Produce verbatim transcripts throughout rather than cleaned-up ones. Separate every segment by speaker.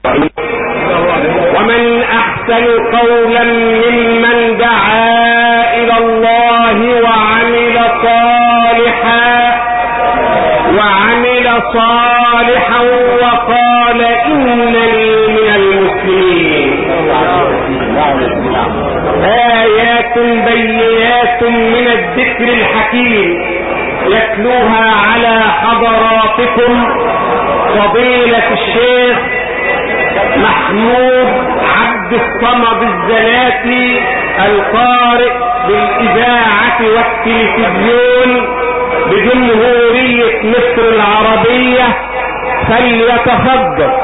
Speaker 1: ومن أحسن قولا ممن دعا إلى الله وعمل صالحا وعمل صالحا وقال إنني من المسلمين. آيات بينات من الذكر الحكيم يتلوها على حضراتكم فضيلة الشيخ محمود عبد الصمد الزناتي القارئ بالإذاعة والتلفزيون بجمهورية مصر العربية، فليتفضل.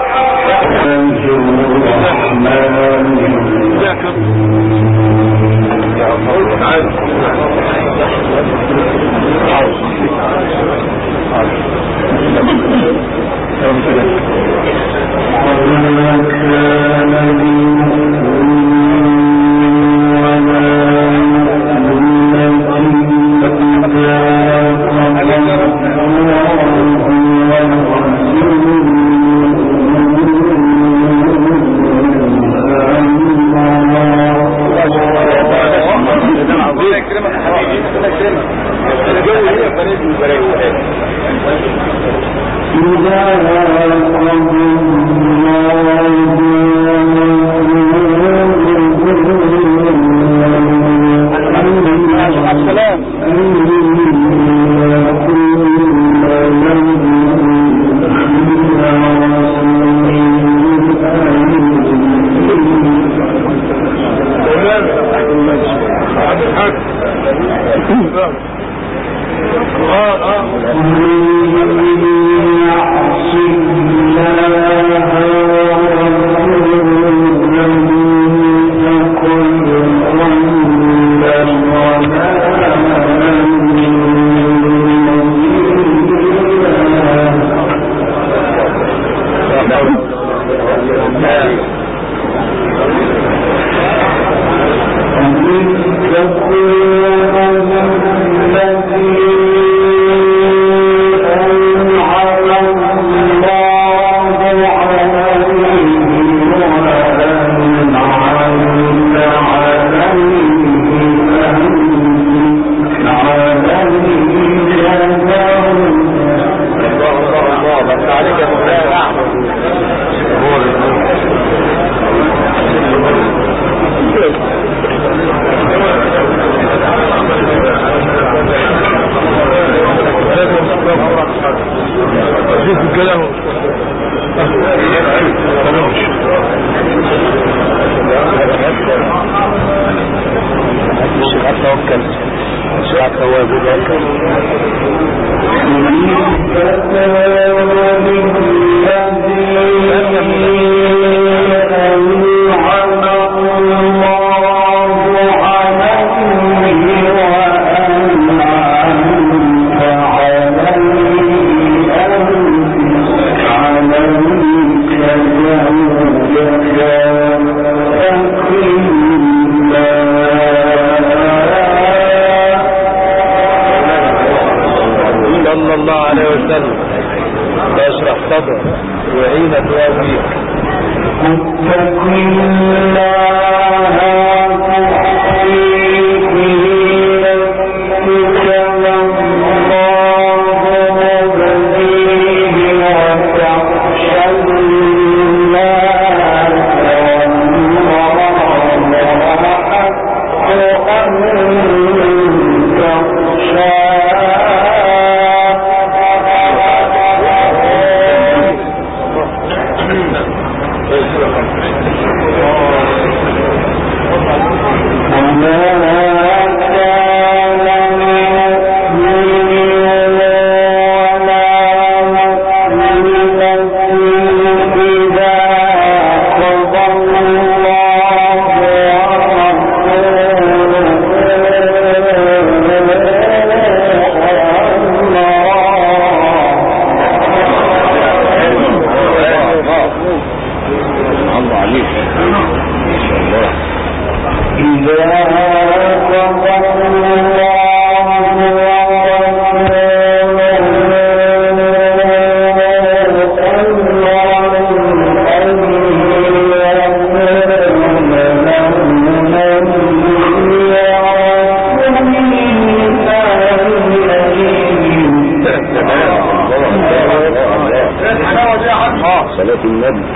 Speaker 2: صلاة النبي.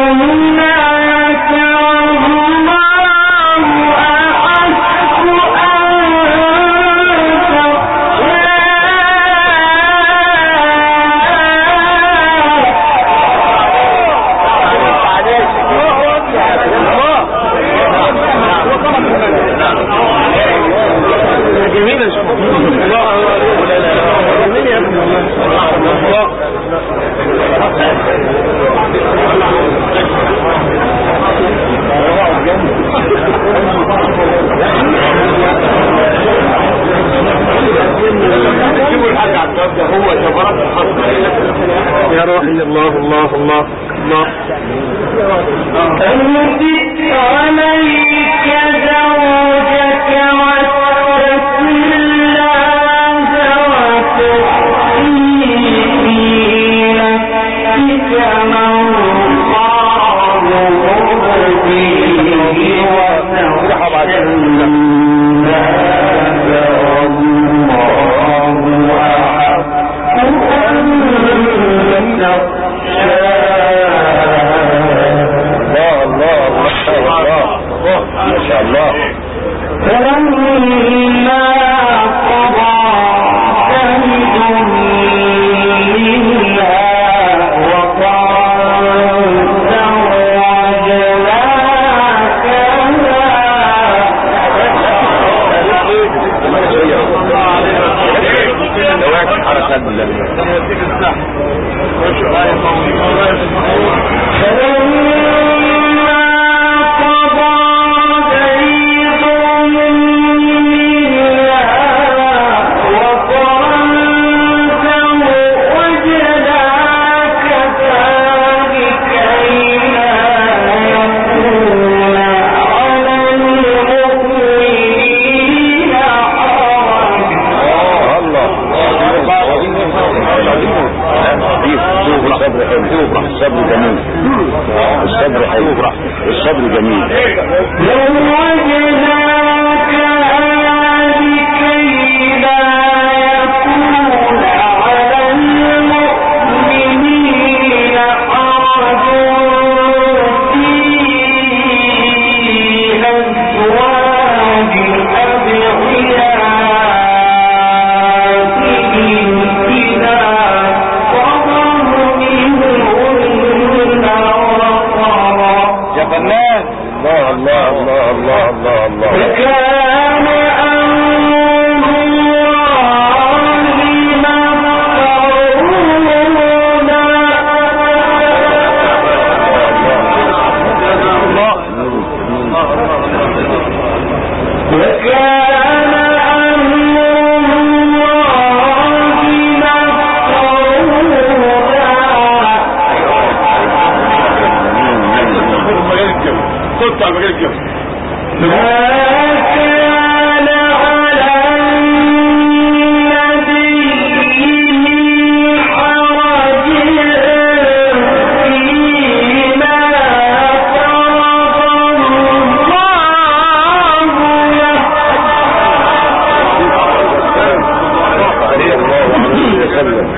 Speaker 1: يا روحي الله الله الله الله
Speaker 2: أنزل عليك زوجك واتق الله وتخفي في نفسك ما الله مبديه وتخشى الناس والله أحق أن
Speaker 3: ما شاء الله.
Speaker 2: فلما قضى زيد منها وطرا
Speaker 3: الصبر جميل. الصبر حلو. الصبر جميل. الله الله الله الله الله
Speaker 2: وكان أمر الله مفعولا وكان
Speaker 3: قلت على مجال الجبل
Speaker 2: ما كان على النبي من حرج فيما فرض الله له
Speaker 3: عليه الله عليه وسلم.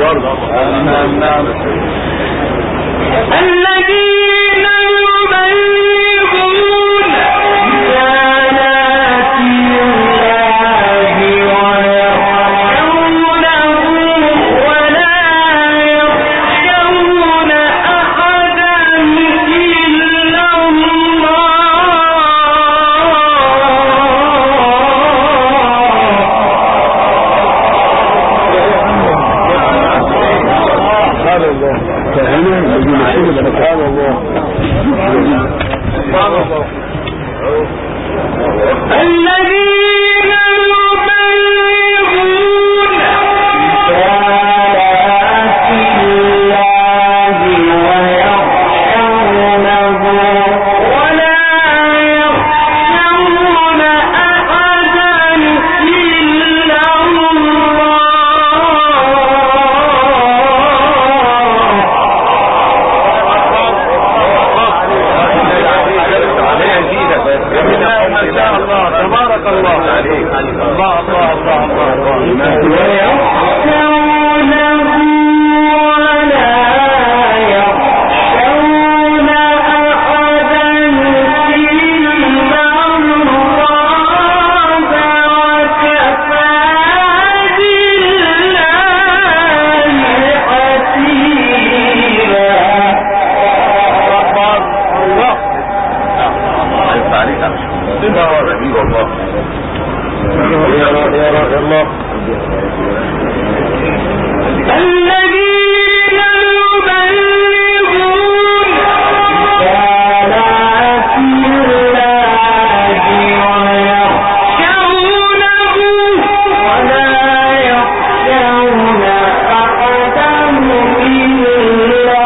Speaker 1: برضه. نعم نعم.
Speaker 2: الذين يبلغون رسالات الله ويخشونه ولا يخشون أحدا إلا
Speaker 1: الله. فهنا الذي نحن سبحان الله سبحان الله.
Speaker 2: الذين يبلغون رسالات الله ويخشونه ولا يخشون أحدا إلا
Speaker 1: تبارك الله عليك. الله الله الله الله الله.
Speaker 2: ويخشونه ولا يخشون أحدا إلا الله وكفى بالله حسيبا.
Speaker 3: الله رحيم الله.
Speaker 1: يا رب يا رب الله.
Speaker 2: الذين يبلغون رسالات الله ويخشونه ولا يخشون أحدا إلا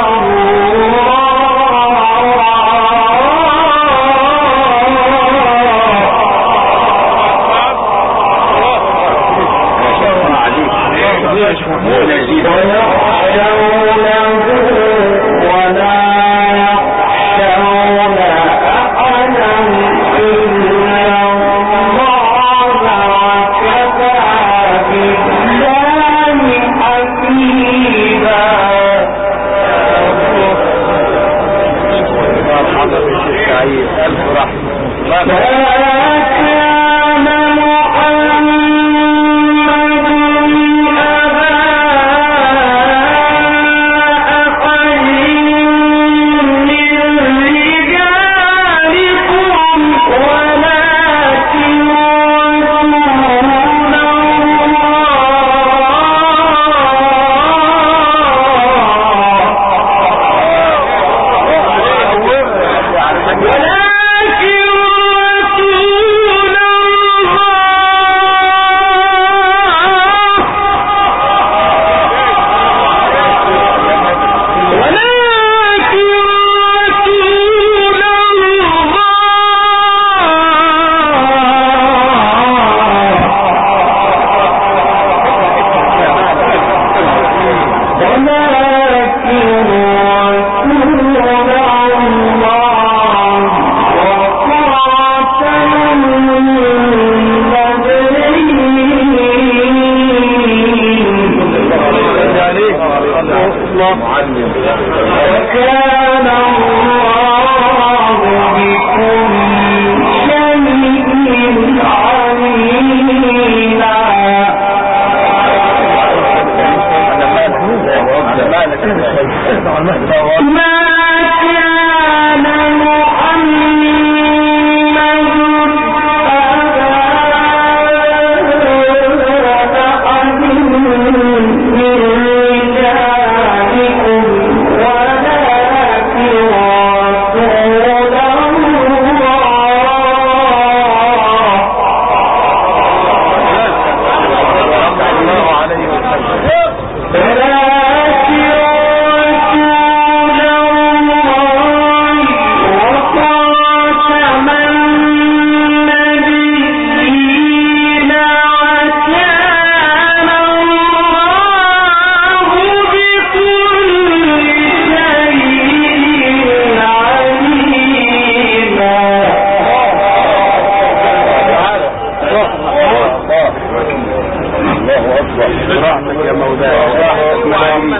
Speaker 2: ولكن رسول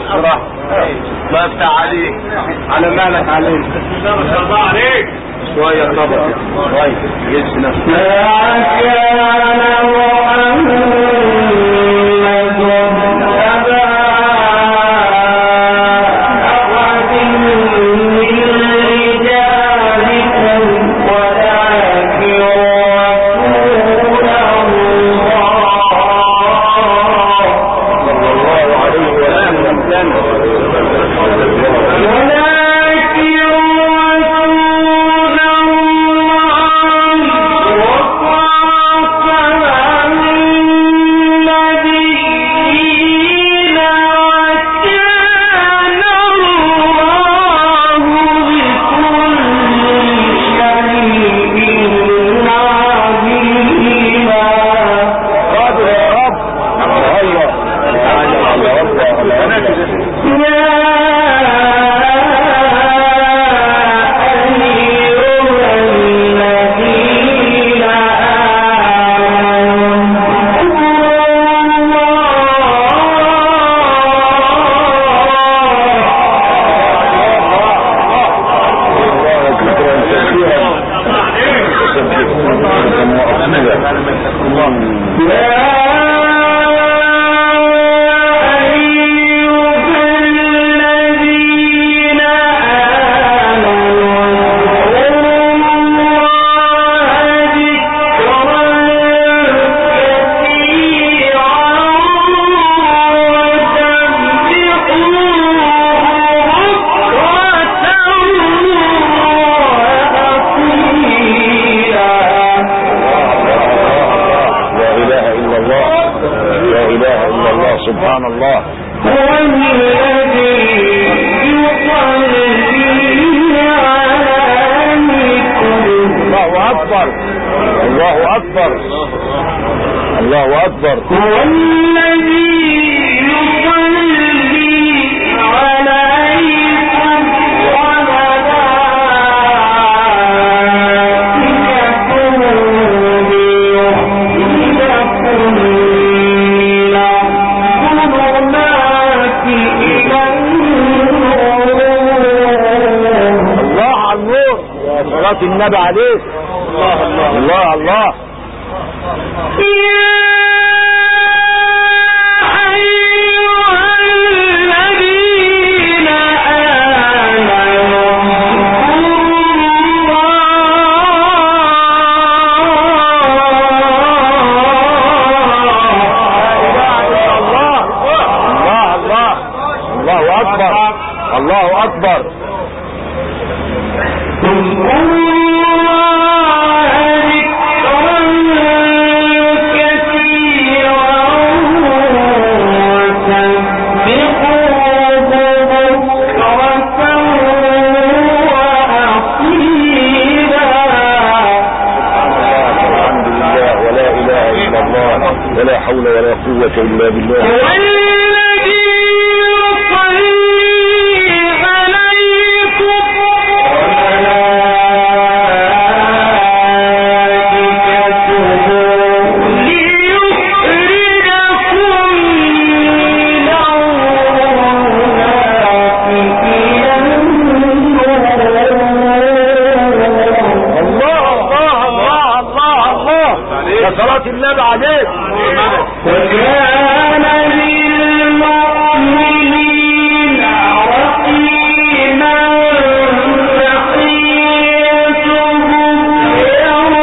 Speaker 1: راح الله يفتح عليك على مالك عليك ما شاء الله عليك شوية طبعا طيب يجي نفسك سبحان الله. هو الذي يصلي عليكم. الله أكبر الله أكبر الله أكبر. هو الذي يصلي عليكم وملائكته ليحييكم صلاة النبي عليك. الله الله الله الله. الله أكبر الله أكبر. ولا حول ولا قوة إلا بالله. والذي يصلي عليكم وملائكته ليخرجكم من الظلمات إلى النور. الله الله الله الله الله. يا صلاة النبي عليك. وكان للمؤمنين رحيما بقيتهم يوم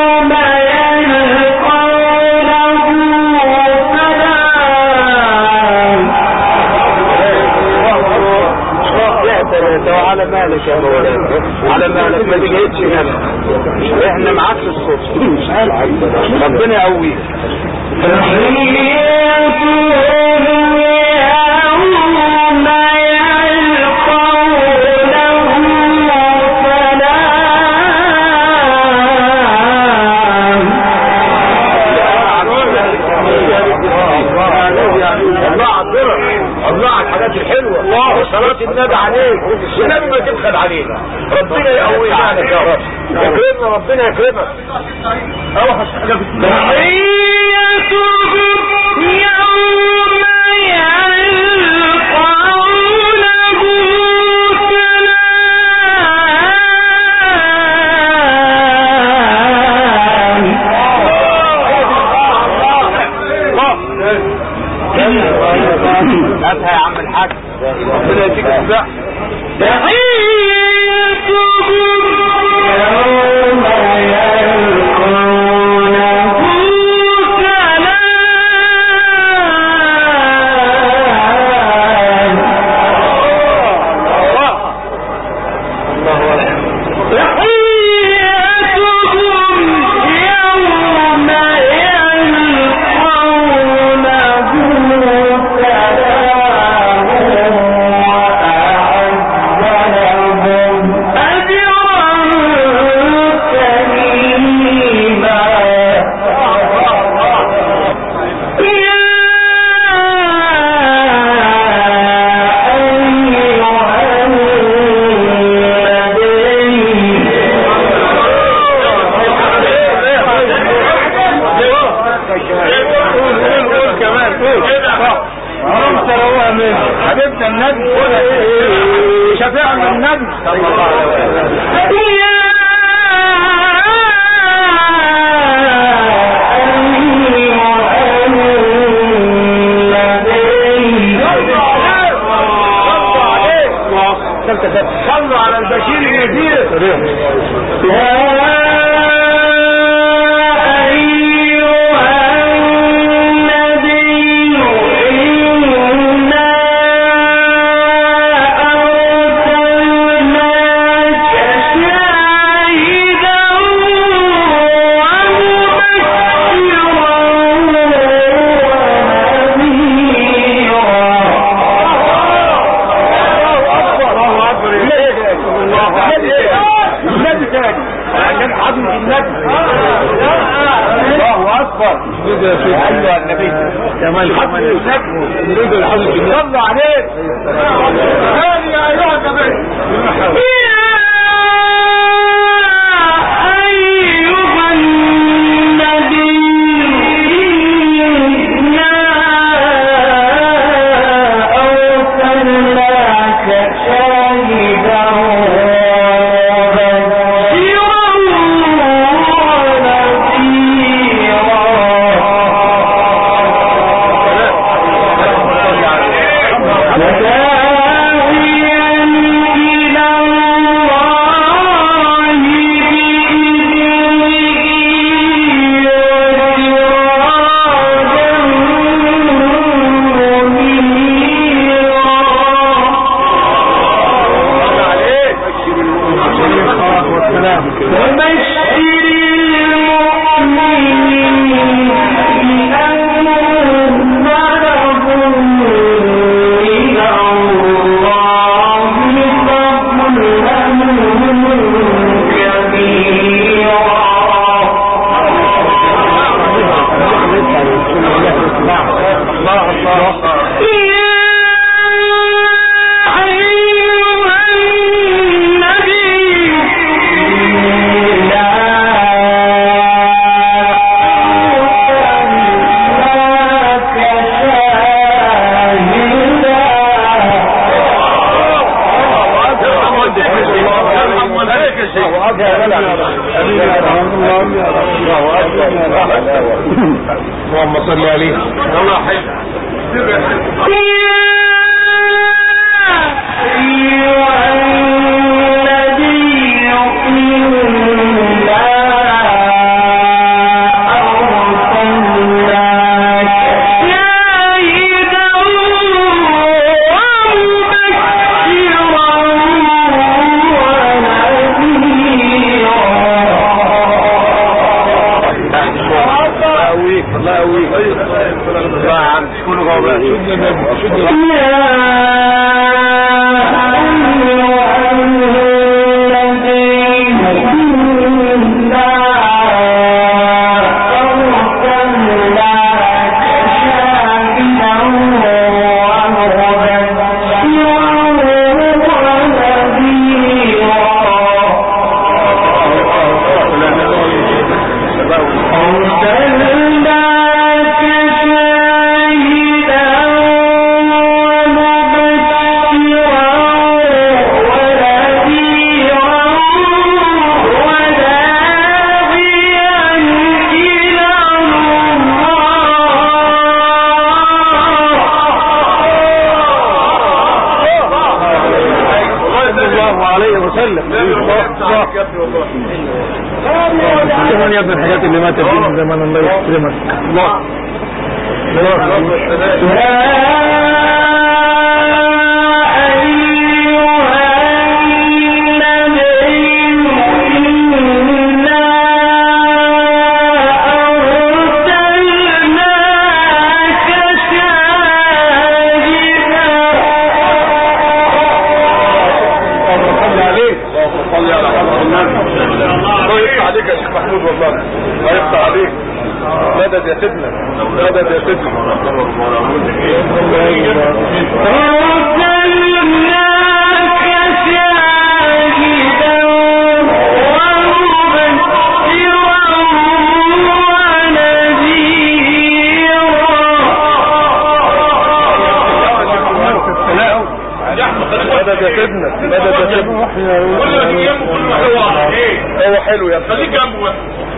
Speaker 1: يلقونه سلام. على مالك يا مولانا على مالك ما تجهدش هنا احنا معاك في الصوت ربنا يقويك. الله على الحاجات الحلوة. الله صلاة النبي عليك. النبي ما تبخل علينا. ربنا يقوي معك يا رب. يكرمنا ربنا يكرمك. اوحش حاجة في الدنيا يوم يلقونه الحاج ربنا يديك الصحة. حبيبنا النبي شفيعنا النبي صلى الله عليه وسلم. صلوا على البشير النذير. الله اكبر. ايوه النبي كمان كمان نريد الحمد لله صلى عليه ثاني يا ايها النبي. اللهم صل عليه. الله حي. الله يقويك الله يقويك الله يا عم شكونه غوبان شد النبي شد وسلم. كمان يا ابن الحاجات اللي ماتت دي من زمان الله يكرمك. الله مدد يا سيدنا مدد يا سيدنا مدد يا سيدنا مدد يا سيدنا كل ما تيجي جنبه كل ما هو ايه هو حلو يا خليك جنبه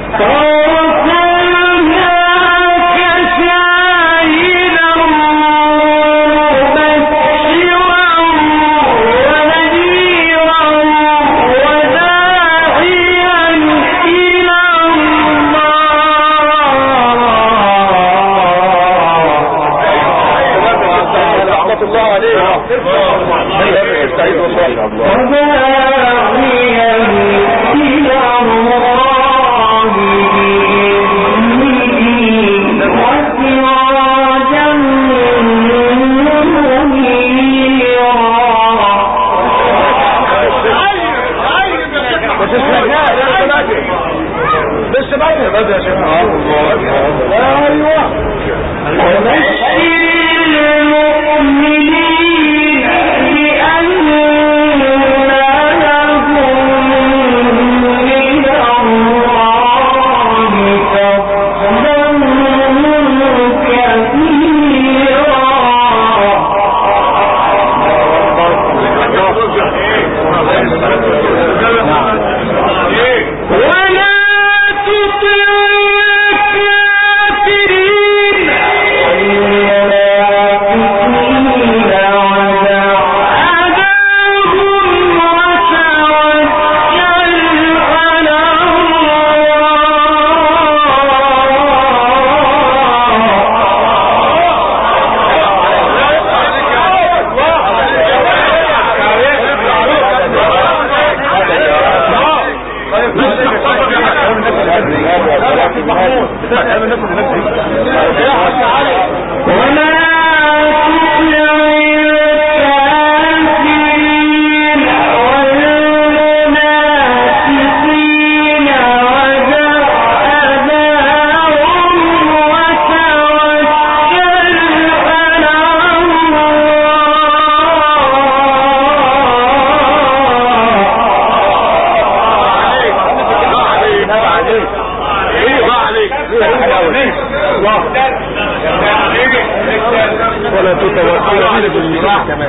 Speaker 1: ولا تتوكل بالمراح كمان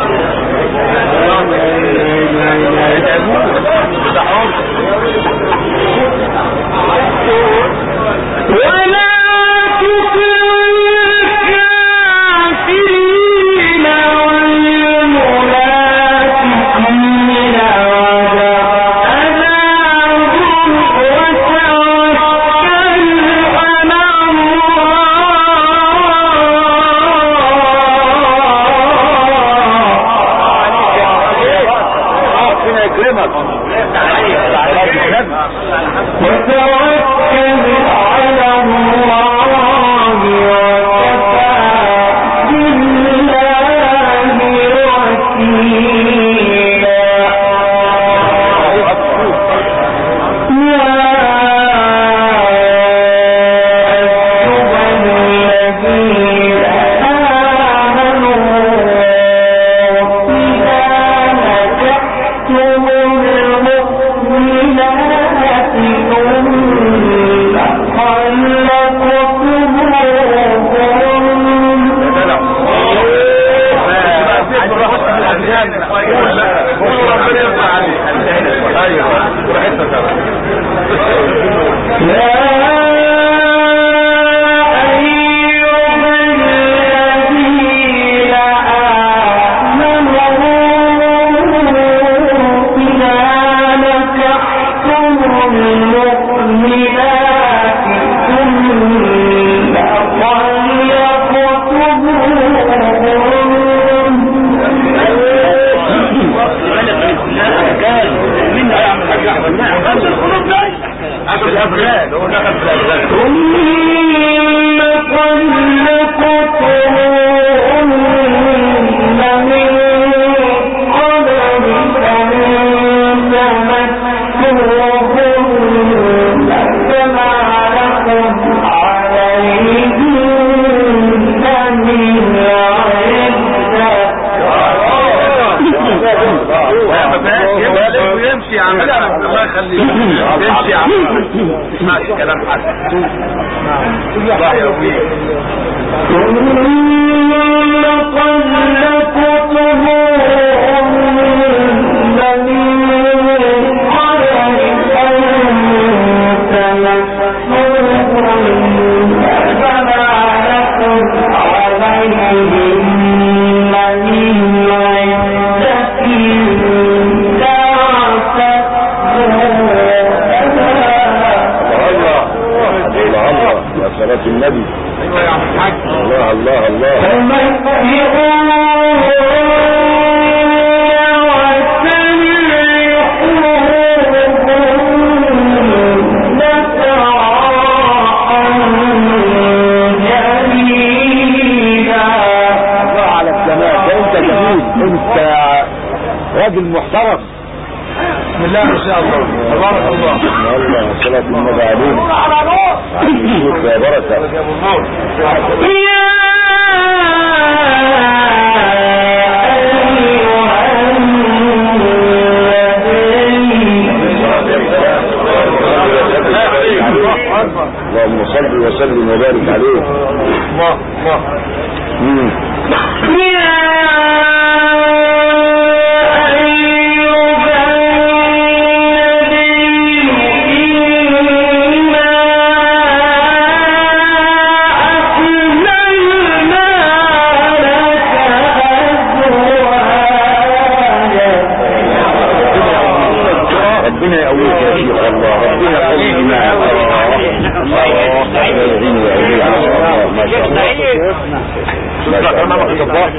Speaker 1: ولا إلى ما بقاش يبقى لازم يمشي يا عم الله يخليك يمشي يا عم ما كلام حد الله يا ابوي
Speaker 3: صلاة النبي.
Speaker 1: ايوه يا عم الحاج.
Speaker 3: الله الله الله. الله على الجمال ده انت جميل انت راجل محترم.
Speaker 1: بسم الله ما شاء الله تبارك الله.
Speaker 3: الله صلاة النبي عليك. يا بركة
Speaker 1: يا ابو النور.
Speaker 3: اللهم صل وسلم وبارك عليه.
Speaker 1: الله الله.
Speaker 3: ربنا يقويك يا شيخ الله. ربنا يقويك معك. الله يعيني ويعيني على الله. ما شاء الله. ما شاء الله.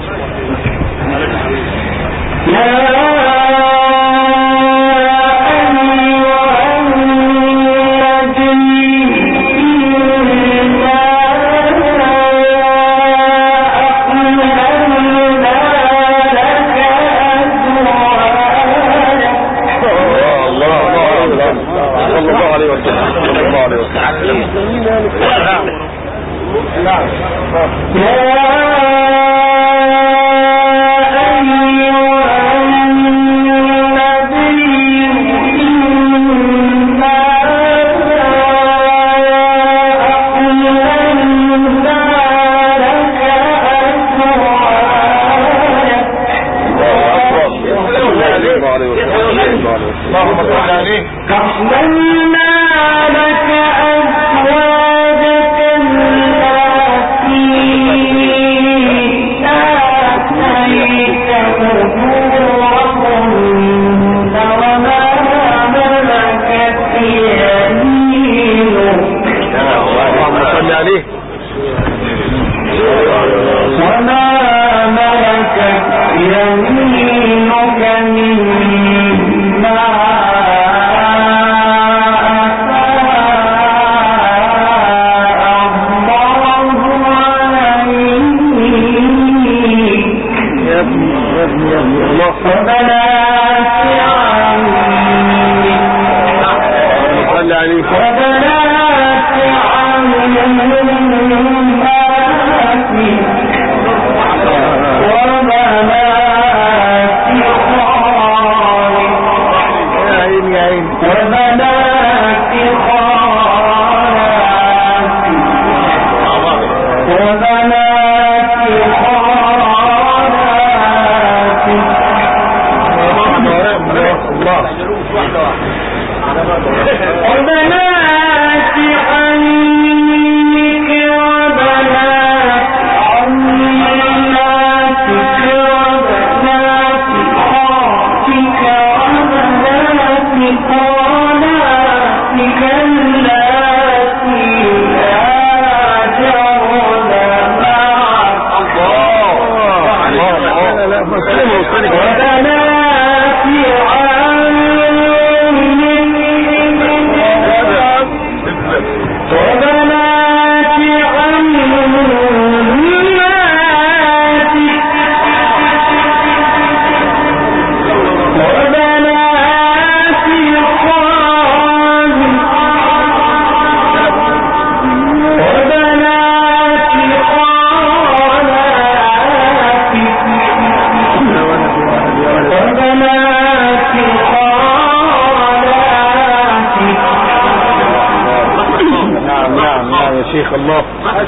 Speaker 1: يا شيخ الله.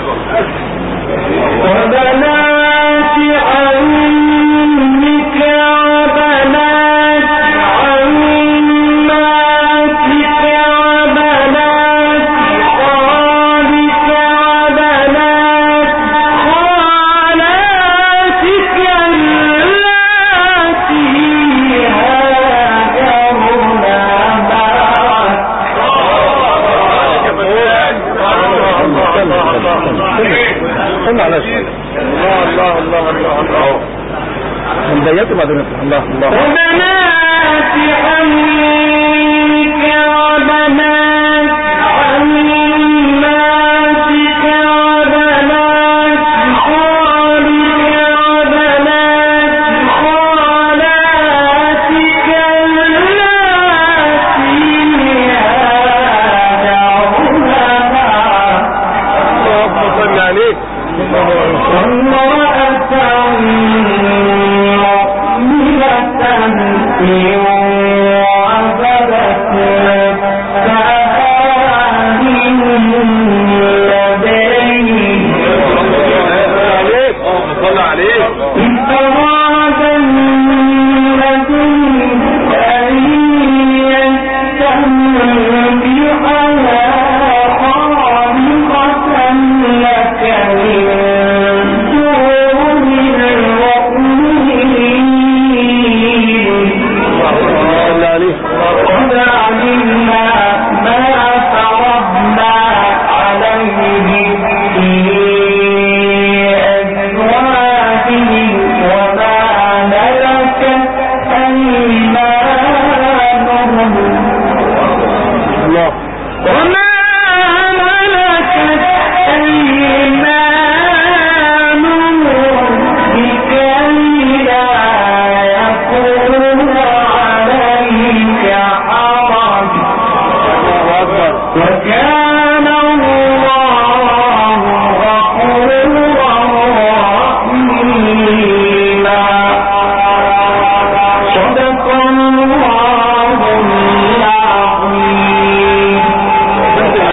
Speaker 2: وبنات عمك وبنات عماتك وبنات خالك وبنات خالاتك اللاتي هاجرن معك.
Speaker 1: استنى على شيء. الله الله الله الله من ضيقت بعدين الله الله.
Speaker 2: وبنات عمك وبنات عماتك وبنات خالك وبنات خالاتك اللاتي هاجرن معك.
Speaker 1: اللهم صل عليك.
Speaker 2: وامرأة مؤمنة